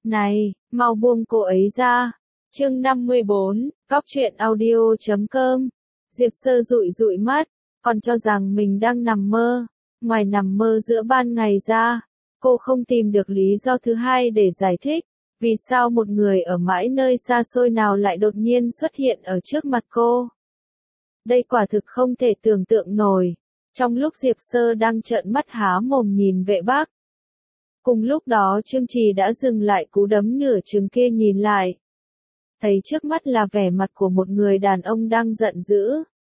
Này, mau buông cô ấy ra. Chương 54, Cóc truyện audio.com. Diệp Sơ dụi dụi mắt, còn cho rằng mình đang nằm mơ. Ngoài nằm mơ giữa ban ngày ra, cô không tìm được lý do thứ hai để giải thích, vì sao một người ở mãi nơi xa xôi nào lại đột nhiên xuất hiện ở trước mặt cô. Đây quả thực không thể tưởng tượng nổi. Trong lúc Diệp Sơ đang trợn mắt há mồm nhìn Vệ Bắc, cùng lúc đó Trương Trì đã dừng lại cú đấm nửa chừng kia nhìn lại. Thấy trước mắt là vẻ mặt của một người đàn ông đang giận dữ.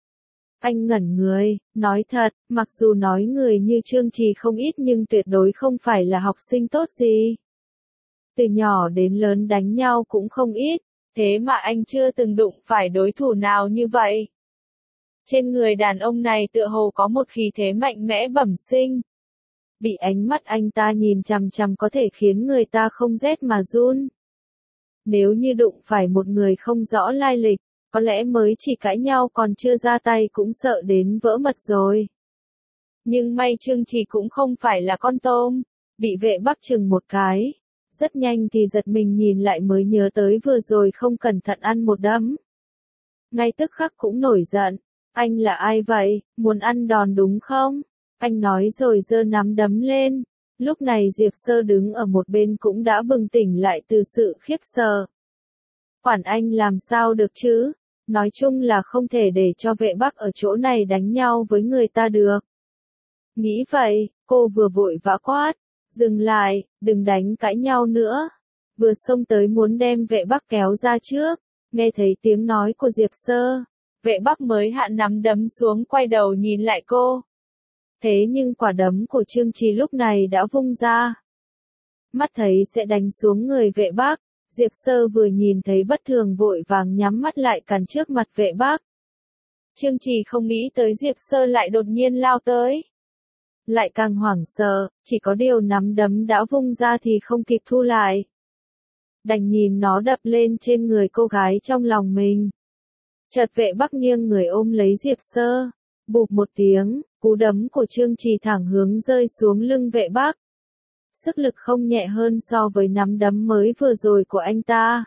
Anh ngẩn người, nói thật, mặc dù nói người như Trương Trì không ít nhưng tuyệt đối không phải là học sinh tốt gì. Từ nhỏ đến lớn đánh nhau cũng không ít, thế mà anh chưa từng đụng phải đối thủ nào như vậy. Trên người đàn ông này tựa hồ có một khí thế mạnh mẽ bẩm sinh. Bị ánh mắt anh ta nhìn chằm chằm có thể khiến người ta không rét mà run. Nếu như đụng phải một người không rõ lai lịch, có lẽ mới chỉ cãi nhau còn chưa ra tay cũng sợ đến vỡ mật rồi. Nhưng may Trương Trì cũng không phải là con tôm, bị Vệ Bắc chừng một cái. Rất nhanh thì giật mình nhìn lại mới nhớ tới vừa rồi không cẩn thận ăn một đấm. Ngay tức khắc cũng nổi giận. Anh là ai vậy, muốn ăn đòn đúng không? Anh nói rồi giơ nắm đấm lên. Lúc này Diệp Sơ đứng ở một bên cũng đã bừng tỉnh lại từ sự khiếp sợ. Quản anh làm sao được chứ? Nói chung là không thể để cho Vệ Bắc ở chỗ này đánh nhau với người ta được. Nghĩ vậy, cô vừa vội vã quát. Dừng lại, đừng đánh cãi nhau nữa. Vừa xông tới muốn đem Vệ Bắc kéo ra trước. Nghe thấy tiếng nói của Diệp Sơ, Vệ Bắc mới hạ nắm đấm xuống quay đầu nhìn lại cô. Thế nhưng quả đấm của Trương Trì lúc này đã vung ra. Mắt thấy sẽ đánh xuống người Vệ Bắc, Diệp Sơ vừa nhìn thấy bất thường vội vàng nhắm mắt lại cản trước mặt Vệ Bắc. Trương Trì không nghĩ tới Diệp Sơ lại đột nhiên lao tới. Lại càng hoảng sợ, chỉ có điều nắm đấm đã vung ra thì không kịp thu lại. Đành nhìn nó đập lên trên người cô gái trong lòng mình. Chợt Vệ Bắc nghiêng người ôm lấy Diệp Sơ. Bụp một tiếng, cú đấm của Trương Trì thẳng hướng rơi xuống lưng Vệ Bắc. Sức lực không nhẹ hơn so với nắm đấm mới vừa rồi của anh ta.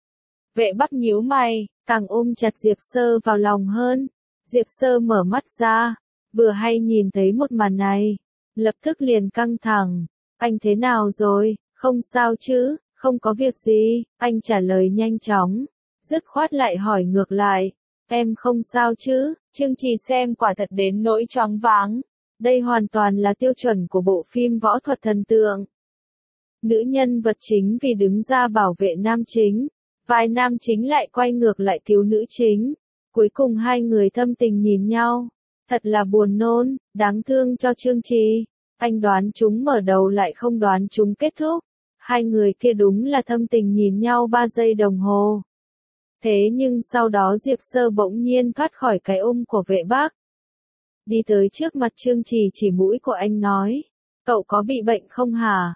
Vệ Bắc nhíu mày, càng ôm chặt Diệp Sơ vào lòng hơn. Diệp Sơ mở mắt ra, vừa hay nhìn thấy một màn này, lập tức liền căng thẳng. Anh thế nào rồi, không sao chứ, không có việc gì, anh trả lời nhanh chóng. Dứt khoát lại hỏi ngược lại, em không sao chứ? Trương Trì xem quả thật đến nỗi choáng váng. Đây hoàn toàn là tiêu chuẩn của bộ phim võ thuật thần tượng. Nữ nhân vật chính vì đứng ra bảo vệ nam chính, vài nam chính lại quay ngược lại cứu nữ chính. Cuối cùng hai người thâm tình nhìn nhau. Thật là buồn nôn, đáng thương cho Trương Trì. Anh đoán chúng mở đầu lại không đoán chúng kết thúc. Hai người kia đúng là thâm tình nhìn nhau 3 giây đồng hồ. Thế nhưng sau đó Diệp Sơ bỗng nhiên thoát khỏi cái ôm của Vệ Bắc. Đi tới trước mặt Trương Trì chỉ mũi của anh nói. Cậu có bị bệnh không hả?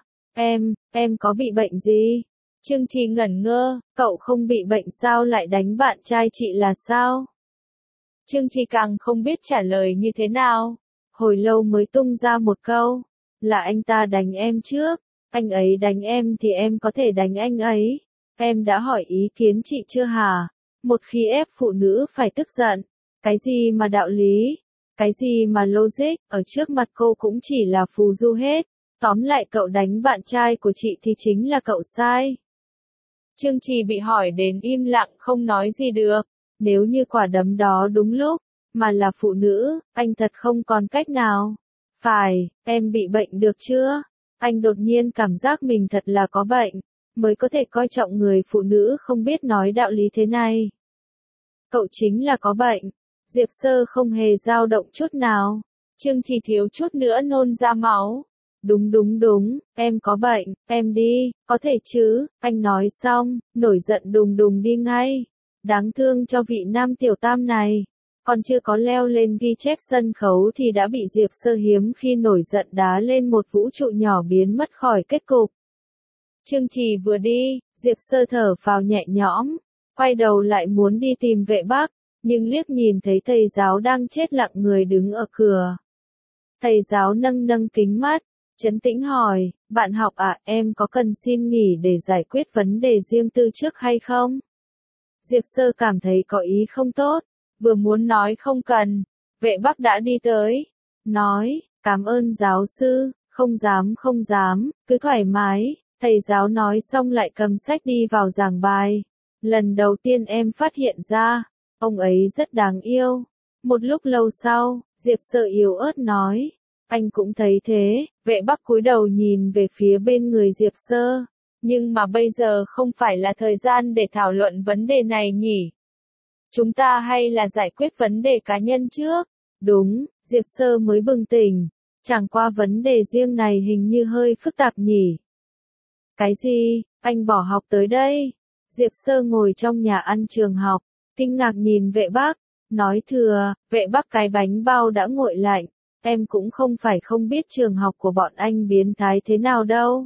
Em có bị bệnh gì? Trương Trì ngẩn ngơ, cậu không bị bệnh sao lại đánh bạn trai chị là sao? Trương Trì càng không biết trả lời như thế nào. Hồi lâu mới tung ra một câu. Là anh ta đánh em trước. Anh ấy đánh em thì em có thể đánh anh ấy. Em đã hỏi ý kiến chị chưa hả? Một khi ép phụ nữ phải tức giận. Cái gì mà đạo lý? Cái gì mà logic? Ở trước mặt cô cũng chỉ là phù du hết. Tóm lại cậu đánh bạn trai của chị thì chính là cậu sai. Trương Trì bị hỏi đến im lặng không nói gì được. Nếu như quả đấm đó đúng lúc, mà là phụ nữ, anh thật không còn cách nào. Phải, em bị bệnh được chưa? Anh đột nhiên cảm giác mình thật là có bệnh, mới có thể coi trọng người phụ nữ không biết nói đạo lý thế này. Cậu chính là có bệnh. Diệp Sơ không hề dao động chút nào. Trương Trì thiếu chút nữa nôn ra máu. Đúng, em có bệnh, em đi, có thể chứ, anh nói xong, nổi giận đùng đùng đi ngay. Đáng thương cho vị nam tiểu tam này. Còn chưa có leo lên ghi chép sân khấu thì đã bị Diệp Sơ hiếm khi nổi giận đá lên một vũ trụ nhỏ biến mất khỏi kết cục. Trương Trì vừa đi, Diệp Sơ thở phào nhẹ nhõm, quay đầu lại muốn đi tìm Vệ Bắc, nhưng liếc nhìn thấy thầy giáo đang chết lặng người đứng ở cửa. Thầy giáo nâng kính mắt, trấn tĩnh hỏi, Bạn học à, em có cần xin nghỉ để giải quyết vấn đề riêng tư trước hay không? Diệp Sơ cảm thấy có ý không tốt, vừa muốn nói không cần, vệ Bắc đã đi tới, nói, cảm ơn giáo sư, không dám, cứ thoải mái, thầy giáo nói xong lại cầm sách đi vào giảng bài. Lần đầu tiên em phát hiện ra, ông ấy rất đáng yêu. Một lúc lâu sau, Diệp Sơ yếu ớt nói, anh cũng thấy thế, vệ Bắc cúi đầu nhìn về phía bên người Diệp Sơ. Nhưng mà bây giờ không phải là thời gian để thảo luận vấn đề này nhỉ? Chúng ta hay là giải quyết vấn đề cá nhân trước? Đúng, Diệp Sơ mới bừng tỉnh. Chẳng qua vấn đề riêng này hình như hơi phức tạp nhỉ? Cái gì, anh bỏ học tới đây? Diệp Sơ ngồi trong nhà ăn trường học, kinh ngạc nhìn vệ Bắc, nói thừa, vệ Bắc cái bánh bao đã nguội lạnh, em cũng không phải không biết trường học của bọn anh biến thái thế nào đâu.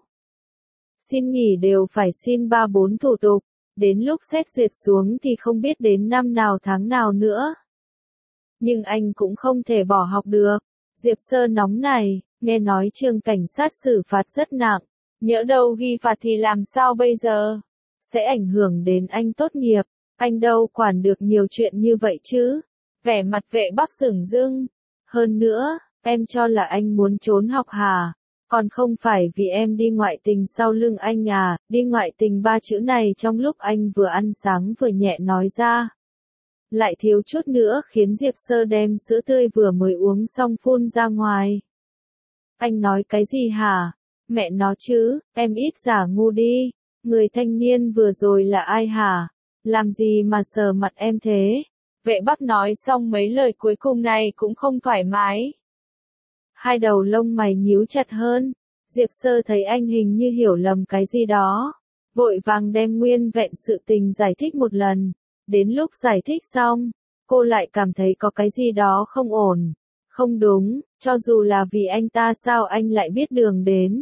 Xin nghỉ đều phải xin 3-4 thủ tục, đến lúc xét duyệt xuống thì không biết đến năm nào tháng nào nữa. Nhưng anh cũng không thể bỏ học được. Diệp Sơ nóng này, nghe nói trường cảnh sát xử phạt rất nặng, nhỡ đâu ghi phạt thì làm sao bây giờ? Sẽ ảnh hưởng đến anh tốt nghiệp, anh đâu quản được nhiều chuyện như vậy chứ. Vẻ mặt vệ Bắc sửng dưng. Hơn nữa, em cho là anh muốn trốn học hả? Còn không phải vì em đi ngoại tình sau lưng anh à, đi ngoại tình 3 chữ này trong lúc anh vừa ăn sáng vừa nhẹ nói ra. Lại thiếu chút nữa khiến Diệp Sơ đem sữa tươi vừa mới uống xong phun ra ngoài. Anh nói cái gì hả? Mẹ nó chứ, em ít giả ngu đi. Người thanh niên vừa rồi là ai hả? Làm gì mà sờ mặt em thế? Vệ Bắc nói xong mấy lời cuối cùng này cũng không thoải mái. Hai đầu lông mày nhíu chặt hơn. Diệp Sơ thấy anh hình như hiểu lầm cái gì đó. Vội vàng đem nguyên vẹn sự tình giải thích một lần. Đến lúc giải thích xong, cô lại cảm thấy có cái gì đó không ổn. Không đúng, cho dù là vì anh ta sao anh lại biết đường đến.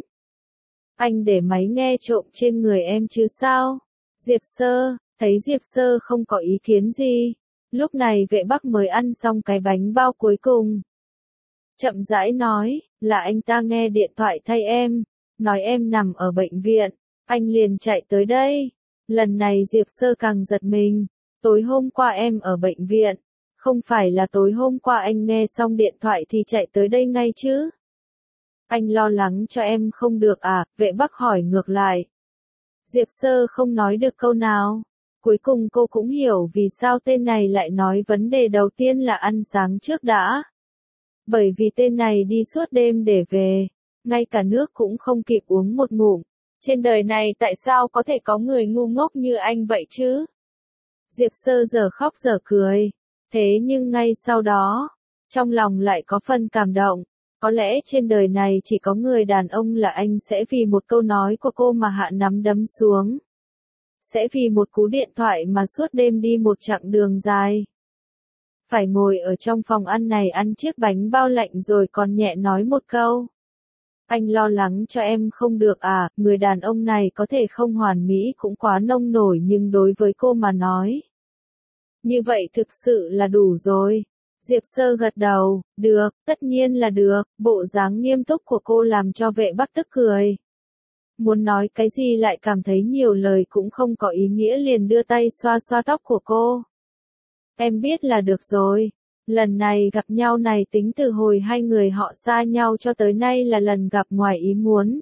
Anh để máy nghe trộm trên người em chứ sao? Diệp Sơ, thấy Diệp Sơ không có ý kiến gì. Lúc này vệ Bắc mới ăn xong cái bánh bao cuối cùng. Chậm rãi nói, là anh ta nghe điện thoại thay em, nói em nằm ở bệnh viện, anh liền chạy tới đây. Lần này Diệp Sơ càng giật mình, tối hôm qua em ở bệnh viện, không phải là tối hôm qua anh nghe xong điện thoại thì chạy tới đây ngay chứ? Anh lo lắng cho em không được à? Vệ Bắc hỏi ngược lại. Diệp Sơ không nói được câu nào. Cuối cùng cô cũng hiểu vì sao tên này lại nói vấn đề đầu tiên là ăn sáng trước đã. Bởi vì tên này đi suốt đêm để về, ngay cả nước cũng không kịp uống một ngụm. Trên đời này tại sao có thể có người ngu ngốc như anh vậy chứ? Diệp Sơ giờ khóc giờ cười. Thế nhưng ngay sau đó, trong lòng lại có phần cảm động. Có lẽ trên đời này chỉ có người đàn ông là anh sẽ vì một câu nói của cô mà hạ nắm đấm xuống. Sẽ vì một cú điện thoại mà suốt đêm đi một chặng đường dài. Phải ngồi ở trong phòng ăn này ăn chiếc bánh bao lạnh rồi còn nhẹ nói một câu. Anh lo lắng cho em không được à, người đàn ông này có thể không hoàn mỹ cũng quá nông nổi nhưng đối với cô mà nói. Như vậy thực sự là đủ rồi. Diệp Sơ gật đầu, được, tất nhiên là được, bộ dáng nghiêm túc của cô làm cho vệ Bắc tức cười. Muốn nói cái gì lại cảm thấy nhiều lời cũng không có ý nghĩa liền đưa tay xoa xoa tóc của cô. Em biết là được rồi. Lần này gặp nhau này tính từ hồi hai người họ xa nhau cho tới nay là lần gặp ngoài ý muốn.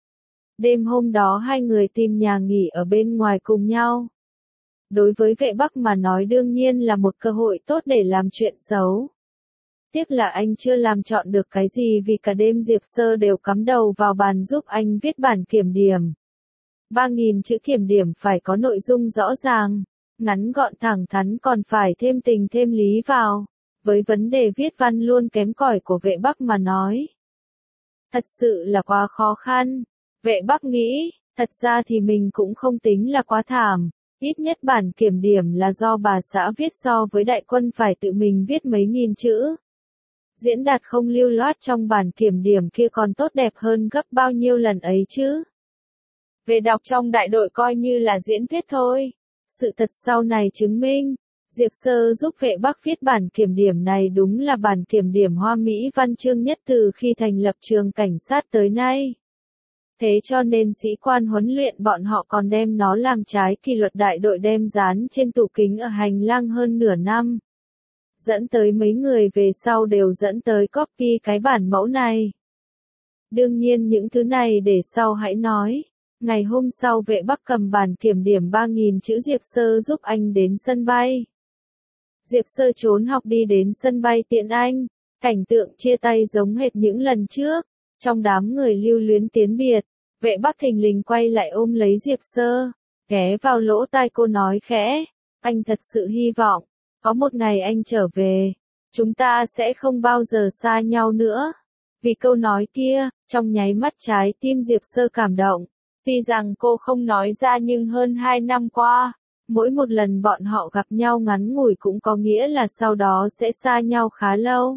Đêm hôm đó hai người tìm nhà nghỉ ở bên ngoài cùng nhau. Đối với vệ Bắc mà nói đương nhiên là một cơ hội tốt để làm chuyện xấu. Tiếc là anh chưa làm chọn được cái gì vì cả đêm Diệp Sơ đều cắm đầu vào bàn giúp anh viết bản kiểm điểm. 3.000 chữ kiểm điểm phải có nội dung rõ ràng, ngắn gọn thẳng thắn còn phải thêm tình thêm lý vào. Với vấn đề viết văn luôn kém cỏi của vệ Bắc mà nói. Thật sự là quá khó khăn. Vệ Bắc nghĩ, thật ra thì mình cũng không tính là quá thảm. Ít nhất bản kiểm điểm là do bà xã viết so với đại quân phải tự mình viết mấy nghìn chữ. Diễn đạt không lưu loát trong bản kiểm điểm kia còn tốt đẹp hơn gấp bao nhiêu lần ấy chứ. Về đọc trong đại đội coi như là diễn thuyết thôi. Sự thật sau này chứng minh, Diệp Sơ giúp vệ Bắc viết bản kiểm điểm này đúng là bản kiểm điểm hoa mỹ văn chương nhất từ khi thành lập trường cảnh sát tới nay. Thế cho nên sĩ quan huấn luyện bọn họ còn đem nó làm trái kỷ luật đại đội đem dán trên tủ kính ở hành lang hơn nửa năm. Dẫn tới mấy người về sau đều dẫn tới copy cái bản mẫu này. Đương nhiên những thứ này để sau hãy nói. Ngày hôm sau vệ Bắc cầm bản kiểm điểm 3.000 chữ Diệp Sơ giúp anh đến sân bay. Diệp Sơ trốn học đi đến sân bay tiện anh, cảnh tượng chia tay giống hệt những lần trước, trong đám người lưu luyến tiến biệt, vệ Bắc thình lình quay lại ôm lấy Diệp Sơ, ghé vào lỗ tai cô nói khẽ, anh thật sự hy vọng, có một ngày anh trở về, chúng ta sẽ không bao giờ xa nhau nữa. Vì câu nói kia, trong nháy mắt trái tim Diệp Sơ cảm động. Tuy rằng cô không nói ra nhưng hơn 2 năm qua, mỗi một lần bọn họ gặp nhau ngắn ngủi cũng có nghĩa là sau đó sẽ xa nhau khá lâu.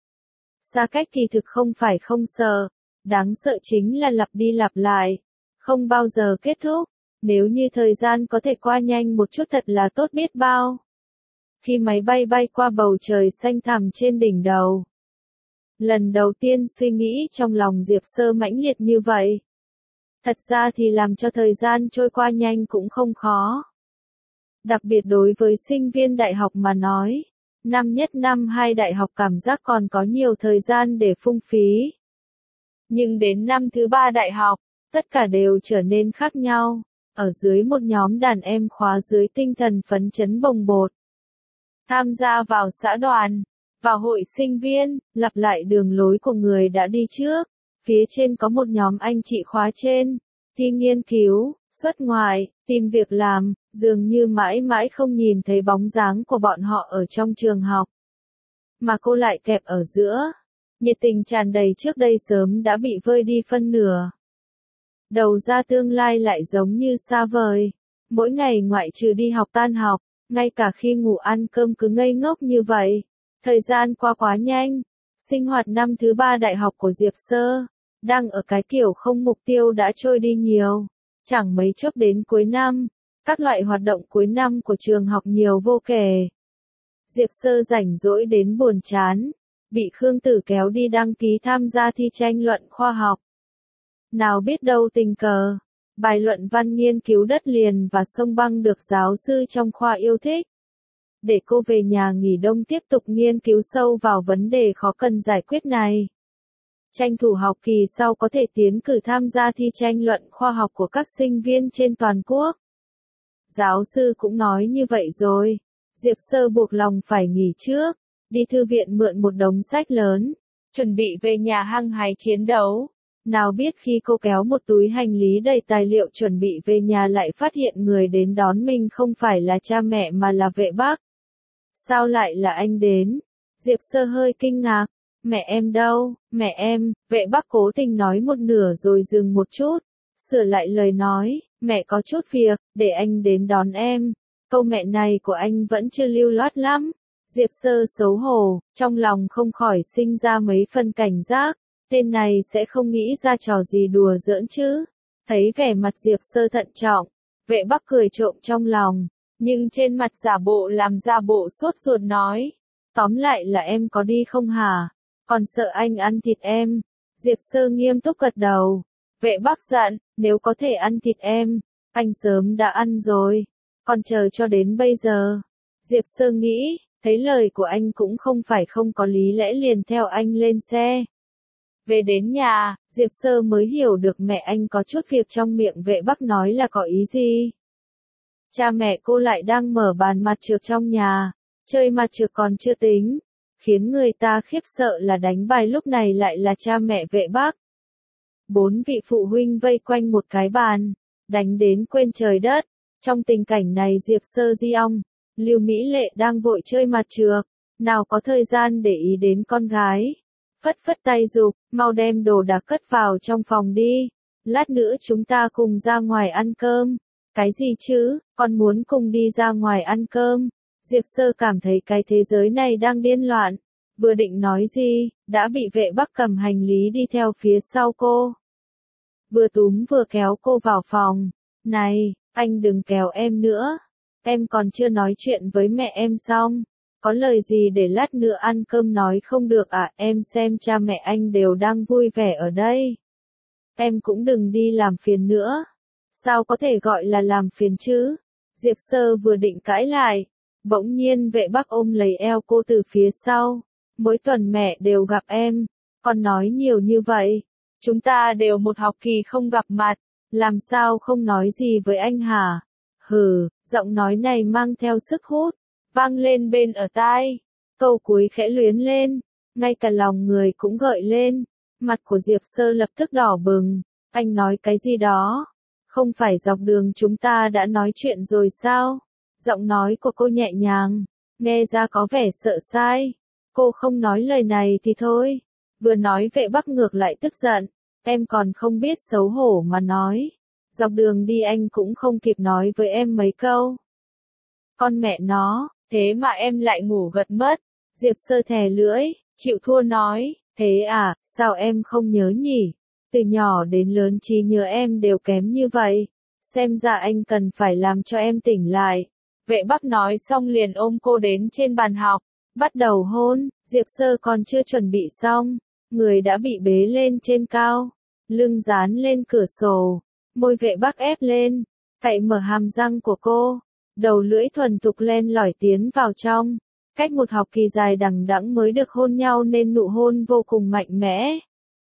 Xa cách thì thực không phải không sợ, đáng sợ chính là lặp đi lặp lại, không bao giờ kết thúc, nếu như thời gian có thể qua nhanh một chút thật là tốt biết bao. Khi máy bay bay qua bầu trời xanh thẳm trên đỉnh đầu, lần đầu tiên suy nghĩ trong lòng Diệp Sơ mãnh liệt như vậy. Thật ra thì làm cho thời gian trôi qua nhanh cũng không khó. Đặc biệt đối với sinh viên đại học mà nói, năm nhất năm 2 đại học cảm giác còn có nhiều thời gian để phung phí. Nhưng đến năm thứ 3 đại học, tất cả đều trở nên khác nhau, ở dưới một nhóm đàn em khóa dưới tinh thần phấn chấn bồng bột. Tham gia vào xã đoàn, vào hội sinh viên, lặp lại đường lối của người đã đi trước. Phía trên có một nhóm anh chị khóa trên, thi nghiên cứu, xuất ngoại, tìm việc làm, dường như mãi mãi không nhìn thấy bóng dáng của bọn họ ở trong trường học. Mà cô lại kẹp ở giữa, nhiệt tình tràn đầy trước đây sớm đã bị vơi đi phân nửa. Đầu ra tương lai lại giống như xa vời, mỗi ngày ngoại trừ đi học tan học, ngay cả khi ngủ ăn cơm cứ ngây ngốc như vậy. Thời gian qua quá nhanh, sinh hoạt năm thứ 3 đại học của Diệp Sơ, đang ở cái kiểu không mục tiêu đã trôi đi nhiều. Chẳng mấy chốc đến cuối năm, các loại hoạt động cuối năm của trường học nhiều vô kể. Diệp Sơ rảnh rỗi đến buồn chán, bị Khương Tử kéo đi đăng ký tham gia thi tranh luận khoa học. Nào biết đâu tình cờ, bài luận văn nghiên cứu đất liền và sông băng được giáo sư trong khoa yêu thích. Để cô về nhà nghỉ đông tiếp tục nghiên cứu sâu vào vấn đề khó cần giải quyết này. Tranh thủ học kỳ sau có thể tiến cử tham gia thi tranh luận khoa học của các sinh viên trên toàn quốc. Giáo sư cũng nói như vậy rồi, Diệp Sơ buộc lòng phải nghỉ trước, đi thư viện mượn một đống sách lớn, chuẩn bị về nhà hăng hái chiến đấu. Nào biết khi cô kéo một túi hành lý đầy tài liệu chuẩn bị về nhà lại phát hiện người đến đón mình không phải là cha mẹ mà là vệ Bắc. Sao lại là anh đến? Diệp Sơ hơi kinh ngạc. Mẹ em đâu? Mẹ em, vệ Bắc cố tình nói một nửa rồi dừng một chút. Sửa lại lời nói, mẹ có chút việc, để anh đến đón em. Câu mẹ này của anh vẫn chưa lưu loát lắm. Diệp Sơ xấu hổ, trong lòng không khỏi sinh ra mấy phần cảnh giác. Tên này sẽ không nghĩ ra trò gì đùa giỡn chứ. Thấy vẻ mặt Diệp Sơ thận trọng, vệ Bắc cười trộm trong lòng. Nhưng trên mặt giả bộ làm ra bộ sốt ruột nói. Tóm lại là em có đi không hả? Còn sợ anh ăn thịt em. Diệp Sơ nghiêm túc gật đầu. Vệ Bắc giận, nếu có thể ăn thịt em, anh sớm đã ăn rồi. Còn chờ cho đến bây giờ. Diệp Sơ nghĩ, thấy lời của anh cũng không phải không có lý lẽ liền theo anh lên xe. Về đến nhà, Diệp Sơ mới hiểu được mẹ anh có chút việc trong miệng vệ Bắc nói là có ý gì. Cha mẹ cô lại đang mở bàn mặt trược trong nhà, chơi mặt trược còn chưa tính. Khiến người ta khiếp sợ là đánh bài lúc này lại là cha mẹ vệ Bắc. 4 vị phụ huynh vây quanh một cái bàn, đánh đến quên trời đất. Trong tình cảnh này Diệp Sơ Di Ong, Lưu Mỹ Lệ đang vội chơi mặt trược, nào có thời gian để ý đến con gái. Phất phất tay giục, mau đem đồ đạc cất vào trong phòng đi, lát nữa chúng ta cùng ra ngoài ăn cơm. Cái gì chứ, con muốn cùng đi ra ngoài ăn cơm. Diệp Sơ cảm thấy cái thế giới này đang điên loạn, vừa định nói gì, đã bị vệ Bắc cầm hành lý đi theo phía sau cô. Vừa túm vừa kéo cô vào phòng, này, anh đừng kéo em nữa, em còn chưa nói chuyện với mẹ em xong, có lời gì để lát nữa ăn cơm nói không được à, em xem cha mẹ anh đều đang vui vẻ ở đây. em cũng đừng đi làm phiền nữa. Sao có thể gọi là làm phiền chứ? Diệp Sơ vừa định cãi lại, bỗng nhiên Vệ Bắc ôm lấy eo cô từ phía sau. Mỗi tuần mẹ đều gặp em, con nói nhiều như vậy. Chúng ta đều một học kỳ không gặp mặt, làm sao không nói gì với anh hả? Hừ, giọng nói này mang theo sức hút, vang lên bên ở tai. Câu cuối khẽ luyến lên, ngay cả lòng người cũng gợi lên. Mặt của Diệp Sơ lập tức đỏ bừng. Anh nói cái gì đó? Không phải dọc đường chúng ta đã nói chuyện rồi sao? Giọng nói của cô nhẹ nhàng, nghe ra có vẻ sợ sai. Cô không nói lời này thì thôi. Vừa nói Vệ Bắc ngược lại tức giận. Em còn không biết xấu hổ mà nói. Dọc đường đi anh cũng không kịp nói với em mấy câu. Con mẹ nó, thế mà em lại ngủ gật mất. Diệp Sơ thè lưỡi, chịu thua nói, thế à, sao em không nhớ nhỉ? Từ nhỏ đến lớn trí nhớ em đều kém như vậy. Xem ra anh cần phải làm cho em tỉnh lại. Vệ Bắc nói xong liền ôm cô đến trên bàn học, bắt đầu hôn. Diệp Sơ còn chưa chuẩn bị xong, người đã bị bế lên trên cao, lưng dán lên cửa sổ, môi Vệ Bắc ép lên, cạy mở hàm răng của cô, đầu lưỡi thuần thục len lỏi tiến vào trong. Cách một học kỳ dài đằng đẵng mới được hôn nhau nên nụ hôn vô cùng mạnh mẽ.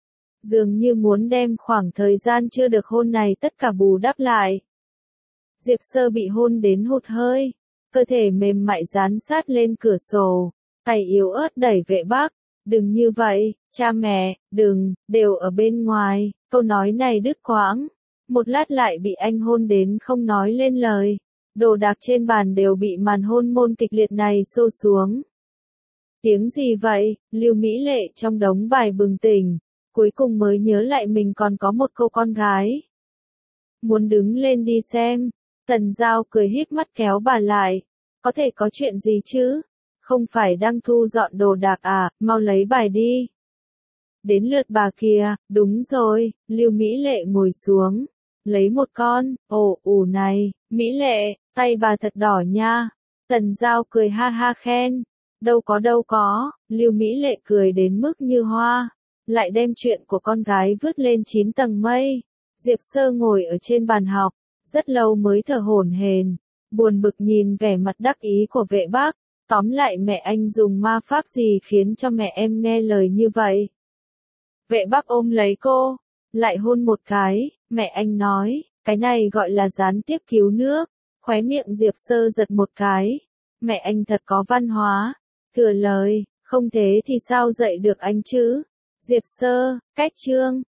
Dường như muốn đem khoảng thời gian chưa được hôn này tất cả bù đắp lại. Diệp Sơ bị hôn đến hụt hơi, cơ thể mềm mại dán sát lên cửa sổ, tay yếu ớt đẩy Vệ Bắc. Đừng như vậy, cha mẹ, đừng, đều ở bên ngoài. Câu nói này đứt quãng. Một lát lại bị anh hôn đến không nói lên lời. Đồ đạc trên bàn đều bị màn hôn môn kịch liệt này xô xuống. Tiếng gì vậy? Lưu Mỹ Lệ trong đống bài bừng tỉnh, cuối cùng mới nhớ lại mình còn có một cô con gái. Muốn đứng lên đi xem. Tần Giao cười híp mắt kéo bà lại. Có thể có chuyện gì chứ? Không phải đang thu dọn đồ đạc à, mau lấy bài đi. Đến lượt bà kìa, đúng rồi, Lưu Mỹ Lệ ngồi xuống, lấy một con, ủ này, Mỹ Lệ, tay bà thật đỏ nha. Tần Giao cười ha ha khen, đâu có, Lưu Mỹ Lệ cười đến mức như hoa, lại đem chuyện của con gái vứt lên 9 tầng mây. Diệp Sơ ngồi ở trên bàn học, rất lâu mới thở hổn hển, buồn bực nhìn vẻ mặt đắc ý của Vệ Bắc. Tóm lại mẹ anh dùng ma pháp gì khiến cho mẹ em nghe lời như vậy? Vệ Bắc ôm lấy cô, lại hôn một cái, mẹ anh nói, cái này gọi là gián tiếp cứu nước. Khóe miệng Diệp Sơ giật một cái, mẹ anh thật có văn hóa, thừa lời, không thế thì sao dạy được anh chứ? Diệp Sơ, cách chương.